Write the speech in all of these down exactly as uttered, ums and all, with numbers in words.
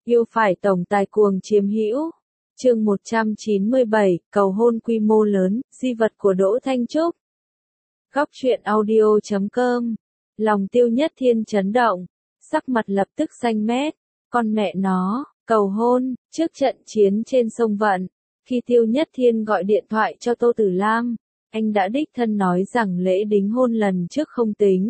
Yêu phải tổng tài cuồng chiếm hữu. Chương một trăm chín mươi bảy, cầu hôn quy mô lớn, di vật của Đỗ Thanh Trúc. Góc truyện audio chấm com. Lòng Tiêu Nhất Thiên chấn động, sắc mặt lập tức xanh mét. Con mẹ nó, cầu hôn, trước trận chiến trên sông Vận, khi Tiêu Nhất Thiên gọi điện thoại cho Tô Tử Lam, anh đã đích thân nói rằng lễ đính hôn lần trước không tính.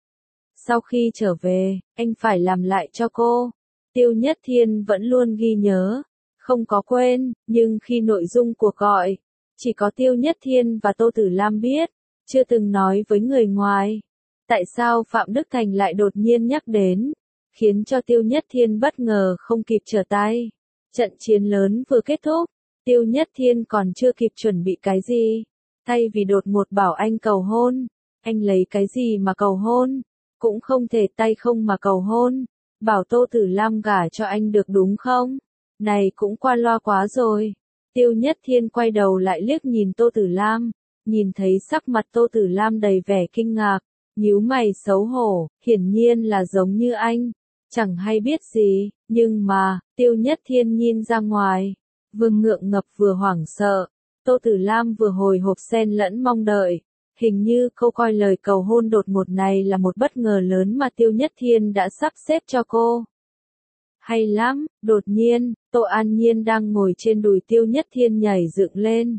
Sau khi trở về, anh phải làm lại cho cô. Tiêu Nhất Thiên vẫn luôn ghi nhớ, không có quên, nhưng khi nội dung cuộc gọi, chỉ có Tiêu Nhất Thiên và Tô Tử Lam biết, chưa từng nói với người ngoài. Tại sao Phạm Đức Thành lại đột nhiên nhắc đến, khiến cho Tiêu Nhất Thiên bất ngờ không kịp trở tay. Trận chiến lớn vừa kết thúc, Tiêu Nhất Thiên còn chưa kịp chuẩn bị cái gì. Thay vì đột ngột bảo anh cầu hôn, anh lấy cái gì mà cầu hôn, cũng không thể tay không mà cầu hôn. Bảo Tô Tử Lam gả cho anh được đúng không? Này cũng qua loa quá rồi. Tiêu Nhất Thiên quay đầu lại liếc nhìn Tô Tử Lam, nhìn thấy sắc mặt Tô Tử Lam đầy vẻ kinh ngạc, nhíu mày xấu hổ, hiển nhiên là giống như anh, chẳng hay biết gì, nhưng mà, Tiêu Nhất Thiên nhìn ra ngoài, vừa ngượng ngập vừa hoảng sợ. Tô Tử Lam vừa hồi hộp xen lẫn mong đợi. Hình như cô coi lời cầu hôn đột ngột này là một bất ngờ lớn mà Tiêu Nhất Thiên đã sắp xếp cho cô. Hay lắm, đột nhiên, Tô An Nhiên đang ngồi trên đùi Tiêu Nhất Thiên nhảy dựng lên.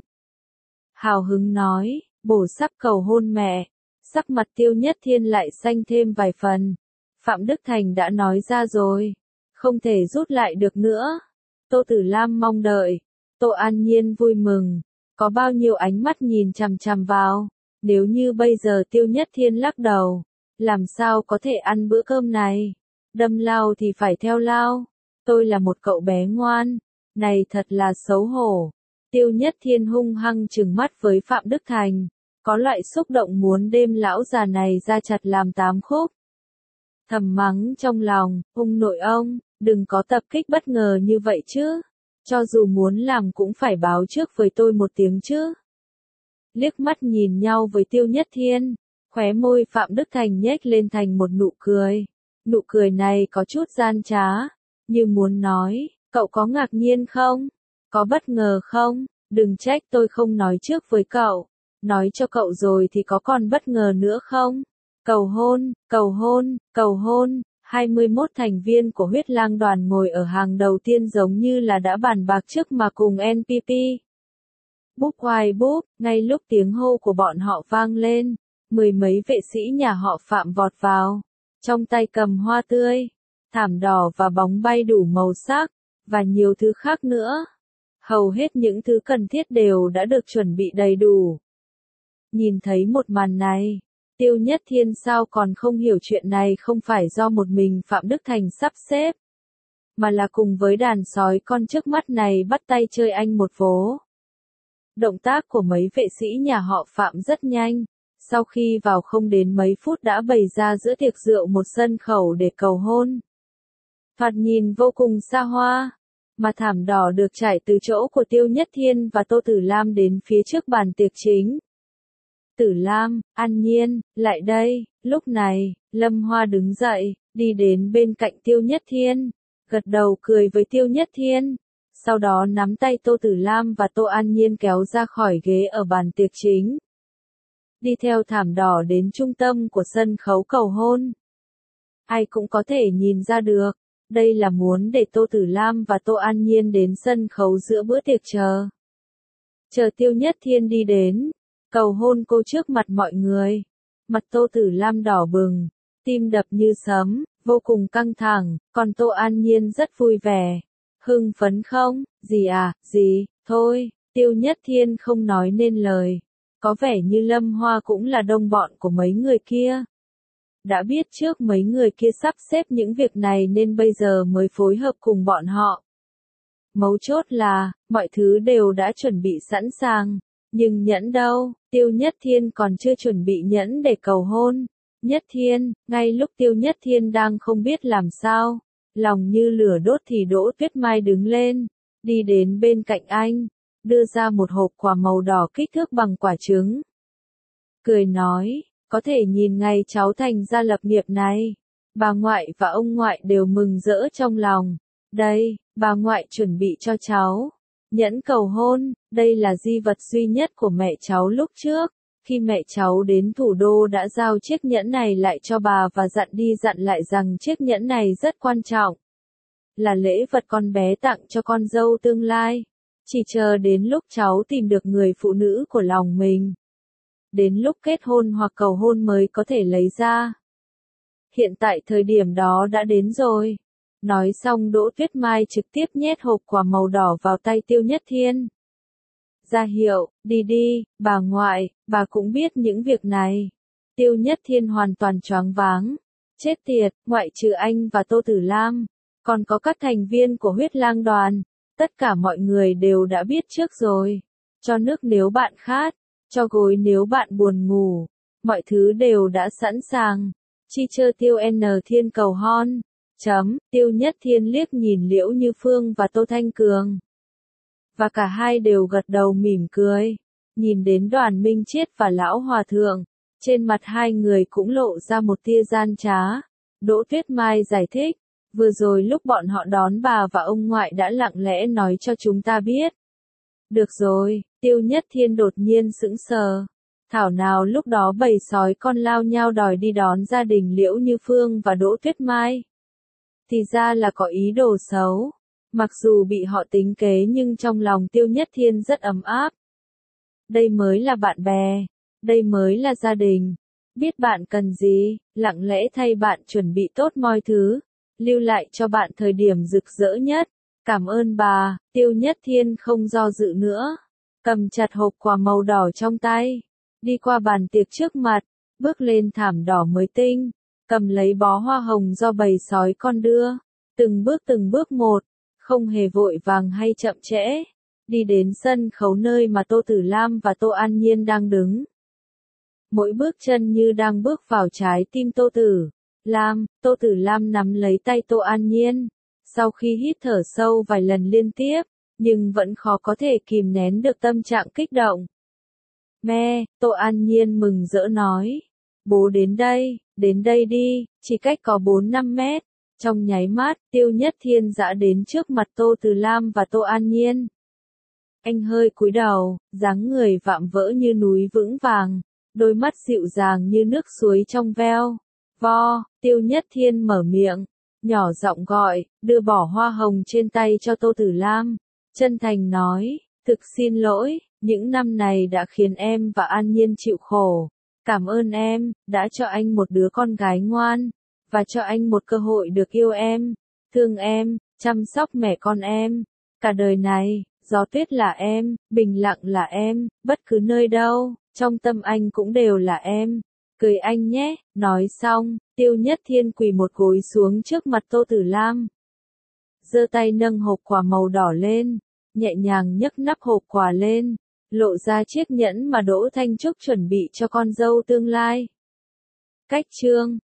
Hào hứng nói, bổ sắp cầu hôn mẹ. Sắc mặt Tiêu Nhất Thiên lại xanh thêm vài phần. Phạm Đức Thành đã nói ra rồi, không thể rút lại được nữa. Tô Tử Lam mong đợi, Tô An Nhiên vui mừng, có bao nhiêu ánh mắt nhìn chằm chằm vào. Nếu như bây giờ Tiêu Nhất Thiên lắc đầu, làm sao có thể ăn bữa cơm này? Đâm lao thì phải theo lao. Tôi là một cậu bé ngoan, này thật là xấu hổ. Tiêu Nhất Thiên hung hăng trừng mắt với Phạm Đức Thành, có loại xúc động muốn đêm lão già này ra chặt làm tám khúc. Thầm mắng trong lòng, ông nội ông, đừng có tập kích bất ngờ như vậy chứ. Cho dù muốn làm cũng phải báo trước với tôi một tiếng chứ. Liếc mắt nhìn nhau với Tiêu Nhất Thiên, khóe môi Phạm Đức Thành nhếch lên thành một nụ cười. Nụ cười này có chút gian trá, như muốn nói, cậu có ngạc nhiên không? Có bất ngờ không? Đừng trách tôi không nói trước với cậu. Nói cho cậu rồi thì có còn bất ngờ nữa không? Cầu hôn, cầu hôn, cầu hôn. hai mươi mốt thành viên của Huyết Lang đoàn ngồi ở hàng đầu tiên giống như là đã bàn bạc trước mà cùng en pê pê. Búp hoài búp, ngay lúc tiếng hô của bọn họ vang lên, mười mấy vệ sĩ nhà họ Phạm vọt vào, trong tay cầm hoa tươi, thảm đỏ và bóng bay đủ màu sắc, và nhiều thứ khác nữa. Hầu hết những thứ cần thiết đều đã được chuẩn bị đầy đủ. Nhìn thấy một màn này, Tiêu Nhất Thiên sao còn không hiểu chuyện này không phải do một mình Phạm Đức Thành sắp xếp, mà là cùng với đàn sói con trước mắt này bắt tay chơi anh một vố. Động tác của mấy vệ sĩ nhà họ Phạm rất nhanh, sau khi vào không đến mấy phút đã bày ra giữa tiệc rượu một sân khấu để cầu hôn. Thoạt nhìn vô cùng xa hoa, mà thảm đỏ được trải từ chỗ của Tiêu Nhất Thiên và Tô Tử Lam đến phía trước bàn tiệc chính. Tử Lam, An Nhiên, lại đây. Lúc này, Lâm Hoa đứng dậy, đi đến bên cạnh Tiêu Nhất Thiên, gật đầu cười với Tiêu Nhất Thiên. Sau đó nắm tay Tô Tử Lam và Tô An Nhiên kéo ra khỏi ghế ở bàn tiệc chính. Đi theo thảm đỏ đến trung tâm của sân khấu cầu hôn. Ai cũng có thể nhìn ra được, đây là muốn để Tô Tử Lam và Tô An Nhiên đến sân khấu giữa bữa tiệc chờ. Chờ Tiêu Nhất Thiên đi đến, cầu hôn cô trước mặt mọi người. Mặt Tô Tử Lam đỏ bừng, tim đập như sấm, vô cùng căng thẳng, còn Tô An Nhiên rất vui vẻ. Hưng phấn không? Gì à, gì, thôi, Tiêu Nhất Thiên không nói nên lời. Có vẻ như Lâm Hoa cũng là đồng bọn của mấy người kia. Đã biết trước mấy người kia sắp xếp những việc này nên bây giờ mới phối hợp cùng bọn họ. Mấu chốt là, mọi thứ đều đã chuẩn bị sẵn sàng. Nhưng nhẫn đâu, Tiêu Nhất Thiên còn chưa chuẩn bị nhẫn để cầu hôn. Nhất Thiên, ngay lúc Tiêu Nhất Thiên đang không biết làm sao, lòng như lửa đốt thì Đỗ Tuyết Mai đứng lên, đi đến bên cạnh anh, đưa ra một hộp quà màu đỏ kích thước bằng quả trứng. Cười nói, có thể nhìn ngày cháu thành ra lập nghiệp này. Bà ngoại và ông ngoại đều mừng rỡ trong lòng. Đây, bà ngoại chuẩn bị cho cháu. Nhẫn cầu hôn, đây là di vật duy nhất của mẹ cháu lúc trước. Khi mẹ cháu đến thủ đô đã giao chiếc nhẫn này lại cho bà và dặn đi dặn lại rằng chiếc nhẫn này rất quan trọng. Là lễ vật con bé tặng cho con dâu tương lai. Chỉ chờ đến lúc cháu tìm được người phụ nữ của lòng mình. Đến lúc kết hôn hoặc cầu hôn mới có thể lấy ra. Hiện tại thời điểm đó đã đến rồi. Nói xong Đỗ Tuyết Mai trực tiếp nhét hộp quà màu đỏ vào tay Tiêu Nhất Thiên. Ra hiệu, đi đi, bà ngoại, bà cũng biết những việc này. Tiêu Nhất Thiên hoàn toàn choáng váng. Chết tiệt, ngoại trừ anh và Tô Tử Lam, còn có các thành viên của huyết lang đoàn. Tất cả mọi người đều đã biết trước rồi. Cho nước nếu bạn khát, cho gối nếu bạn buồn ngủ. Mọi thứ đều đã sẵn sàng. Chi chơ Tiêu N Thiên cầu hon. Chấm, Tiêu Nhất Thiên liếc nhìn Liễu Như Phương và Tô Thanh Cường. Và cả hai đều gật đầu mỉm cười. Nhìn đến Đoàn Minh Chiết và Lão Hòa Thượng, trên mặt hai người cũng lộ ra một tia gian trá. Đỗ Tuyết Mai giải thích, vừa rồi lúc bọn họ đón bà và ông ngoại đã lặng lẽ nói cho chúng ta biết. Được rồi, Tiêu Nhất Thiên đột nhiên sững sờ. Thảo nào lúc đó bầy sói con lao nhau đòi đi đón gia đình Liễu Như Phương và Đỗ Tuyết Mai. Thì ra là có ý đồ xấu. Mặc dù bị họ tính kế nhưng trong lòng Tiêu Nhất Thiên rất ấm áp. Đây mới là bạn bè. Đây mới là gia đình. Biết bạn cần gì, lặng lẽ thay bạn chuẩn bị tốt mọi thứ. Lưu lại cho bạn thời điểm rực rỡ nhất. Cảm ơn bà, Tiêu Nhất Thiên không do dự nữa. Cầm chặt hộp quà màu đỏ trong tay. Đi qua bàn tiệc trước mặt, bước lên thảm đỏ mới tinh. Cầm lấy bó hoa hồng do bầy sói con đưa. Từng bước từng bước một. Không hề vội vàng hay chậm trễ. Đi đến sân khấu nơi mà Tô Tử Lam và Tô An Nhiên đang đứng. Mỗi bước chân như đang bước vào trái tim Tô Tử Lam. Tô Tử Lam nắm lấy tay Tô An Nhiên. Sau khi hít thở sâu vài lần liên tiếp, nhưng vẫn khó có thể kìm nén được tâm trạng kích động. Mẹ, Tô An Nhiên mừng rỡ nói. Bố đến đây, đến đây đi, chỉ cách có bốn năm mét. Trong nháy mắt, Tiêu Nhất Thiên dã đến trước mặt Tô Từ Lam và Tô An Nhiên. Anh hơi cúi đầu, dáng người vạm vỡ như núi vững vàng, đôi mắt dịu dàng như nước suối trong veo. Vo, Tiêu Nhất Thiên mở miệng, nhỏ giọng gọi, đưa bỏ hoa hồng trên tay cho Tô Tử Lam. Chân thành nói, thực xin lỗi, những năm này đã khiến em và An Nhiên chịu khổ. Cảm ơn em, đã cho anh một đứa con gái ngoan, và cho anh một cơ hội được yêu em, thương em, chăm sóc mẹ con em. Cả đời này, gió tuyết là em, bình lặng là em, bất cứ nơi đâu, trong tâm anh cũng đều là em. Cười anh nhé, nói xong, Tiêu Nhất Thiên quỳ một gối xuống trước mặt Tô Tử Lam. Giơ tay nâng hộp quà màu đỏ lên, nhẹ nhàng nhấc nắp hộp quà lên, lộ ra chiếc nhẫn mà Đỗ Thanh Trúc chuẩn bị cho con dâu tương lai. Cách chương